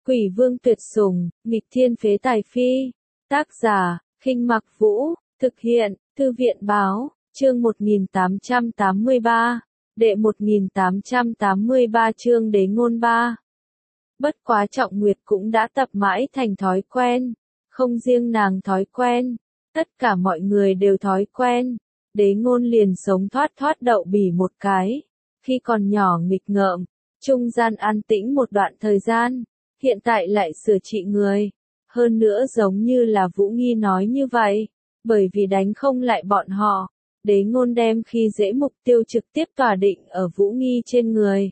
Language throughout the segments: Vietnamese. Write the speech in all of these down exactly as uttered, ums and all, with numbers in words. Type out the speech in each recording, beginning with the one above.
Quỷ vương tuyệt sủng, nghịch thiên phế tài phi. Tác giả, Khinh Mặc Vũ, thực hiện, Thư viện báo, chương một nghìn tám trăm tám mươi ba, đệ một nghìn tám trăm tám mươi ba chương đế ngôn ba. Bất quá Trọng Nguyệt cũng đã tập mãi thành thói quen, không riêng nàng thói quen, tất cả mọi người đều thói quen. Đế ngôn liền sống thoát thoát đậu bỉ một cái, khi còn nhỏ nghịch ngợm, trung gian an tĩnh một đoạn thời gian, hiện tại lại sửa trị người. Hơn nữa giống như là Vũ Nghi nói như vậy, bởi vì đánh không lại bọn họ, đế ngôn đem khi dễ mục tiêu trực tiếp tỏa định ở Vũ Nghi trên người.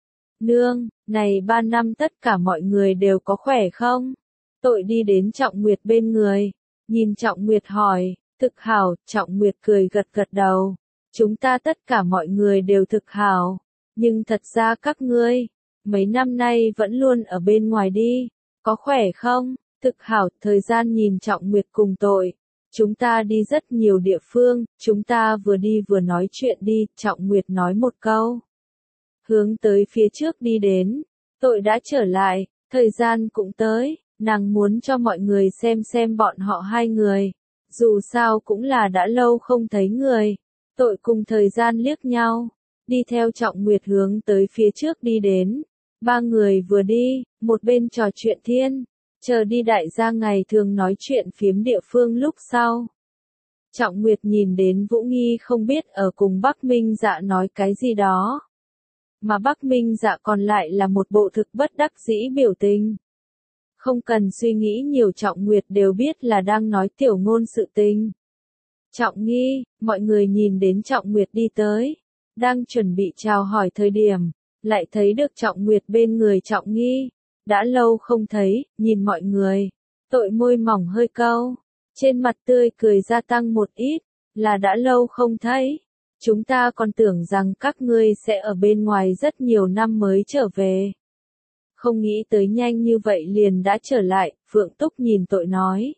Nương, này ba năm tất cả mọi người đều có khỏe không? Tội đi đến Trọng Nguyệt bên người, nhìn Trọng Nguyệt hỏi, thực hảo, Trọng Nguyệt cười gật gật đầu. Chúng ta tất cả mọi người đều thực hảo, nhưng thật ra các ngươi, mấy năm nay vẫn luôn ở bên ngoài đi, có khỏe không? Thực hảo, thời gian nhìn Trọng Nguyệt cùng Tội. Chúng ta đi rất nhiều địa phương, chúng ta vừa đi vừa nói chuyện đi, Trọng Nguyệt nói một câu. Hướng tới phía trước đi đến, Tội đã trở lại, thời gian cũng tới, nàng muốn cho mọi người xem xem bọn họ hai người. Dù sao cũng là đã lâu không thấy người. Tội cùng thời gian liếc nhau, đi theo Trọng Nguyệt hướng tới phía trước đi đến. Ba người vừa đi, một bên trò chuyện thiên, chờ đi đại gia ngày thường nói chuyện phiếm địa phương lúc sau. Trọng Nguyệt nhìn đến Vũ Nghi không biết ở cùng Bắc Minh Dạ nói cái gì đó. Mà Bắc Minh Dạ còn lại là một bộ thực bất đắc dĩ biểu tình. Không cần suy nghĩ nhiều, Trọng Nguyệt đều biết là đang nói tiểu ngôn sự tình. Trọng Nghi, mọi người nhìn đến Trọng Nguyệt đi tới, đang chuẩn bị chào hỏi thời điểm, lại thấy được Trọng Nguyệt bên người Trọng Nghi. Đã lâu không thấy, nhìn mọi người, Tội môi mỏng hơi cau, trên mặt tươi cười gia tăng một ít, là đã lâu không thấy. Chúng ta còn tưởng rằng các ngươi sẽ ở bên ngoài rất nhiều năm mới trở về. Không nghĩ tới nhanh như vậy liền đã trở lại, Phượng Túc nhìn Tội nói.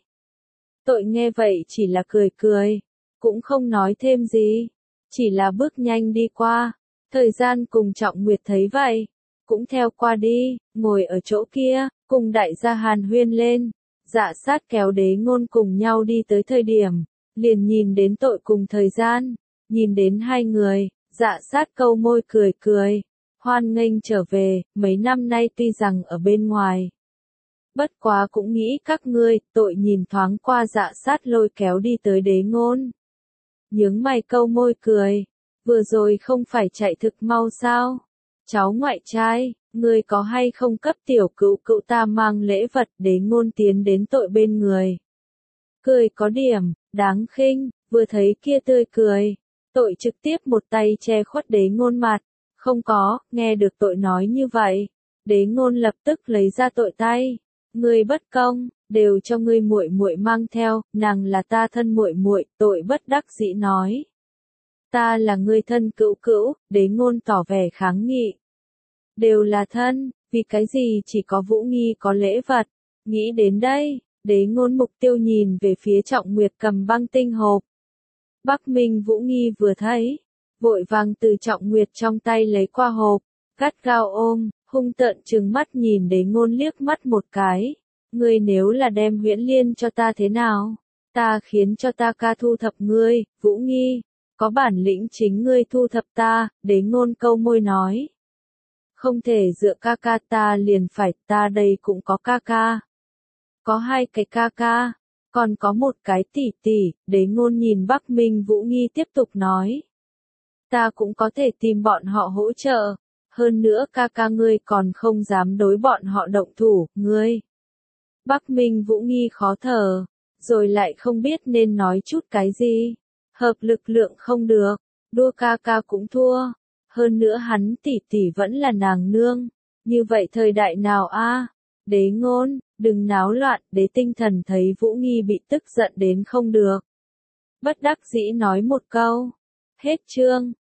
Tội nghe vậy chỉ là cười cười, cũng không nói thêm gì, chỉ là bước nhanh đi qua. Thời gian cùng Trọng Nguyệt thấy vậy, cũng theo qua đi, ngồi ở chỗ kia, cùng đại gia hàn huyên lên. Dạ sát kéo đế ngôn cùng nhau đi tới thời điểm, liền nhìn đến Tội cùng thời gian, nhìn đến hai người, dạ sát câu môi cười cười. Hoan nghênh trở về, mấy năm nay tuy rằng ở bên ngoài. Bất quá cũng nghĩ các ngươi, Tội nhìn thoáng qua dạ sát lôi kéo đi tới đế ngôn. Nhướng mày câu môi cười, vừa rồi không phải chạy thực mau sao? Cháu ngoại trai, ngươi có hay không cấp tiểu cữu cữu ta mang lễ vật? Đế ngôn tiến đến Tội bên người. Cười có điểm, đáng khinh, vừa thấy kia tươi cười. Tội trực tiếp một tay che khuất đế ngôn mặt. Không có, nghe được Tội nói như vậy, đế ngôn lập tức lấy ra Tội tay. Ngươi bất công, đều cho ngươi muội muội mang theo, nàng là ta thân muội muội, Tội bất đắc dĩ nói. Ta là ngươi thân cữu cữu, đế ngôn tỏ vẻ kháng nghị. Đều là thân, vì cái gì chỉ có Vũ Nghi có lễ vật? Nghĩ đến đây, đế ngôn mục tiêu nhìn về phía Trọng Nguyệt cầm băng tinh hộp. Bắc Minh Vũ Nghi vừa thấy, vội vàng từ Trọng Nguyệt trong tay lấy qua hộp, gắt gao ôm, hung tợn trừng mắt nhìn đế ngôn liếc mắt một cái. Ngươi nếu là đem Huyễn Liên cho ta thế nào? Ta khiến cho ta ca thu thập ngươi, Vũ Nghi. Có bản lĩnh chính ngươi thu thập ta, đế ngôn câu môi nói. Không thể dựa ca ca, ta liền phải, ta đây cũng có ca ca. Có hai cái ca ca, còn có một cái tỷ tỷ, đế ngôn nhìn Bắc Minh Vũ Nghi tiếp tục nói. Ta cũng có thể tìm bọn họ hỗ trợ, hơn nữa ca ca ngươi còn không dám đối bọn họ động thủ, ngươi. Bắc Minh Vũ Nghi khó thở, rồi lại không biết nên nói chút cái gì. Hợp lực lượng không được, đua ca ca cũng thua, hơn nữa hắn tỷ tỷ vẫn là nàng nương, như vậy thời đại nào a? Đế ngôn, đừng náo loạn, đế tinh thần thấy Vũ Nghi bị tức giận đến không được. Bất đắc dĩ nói một câu, hết chương.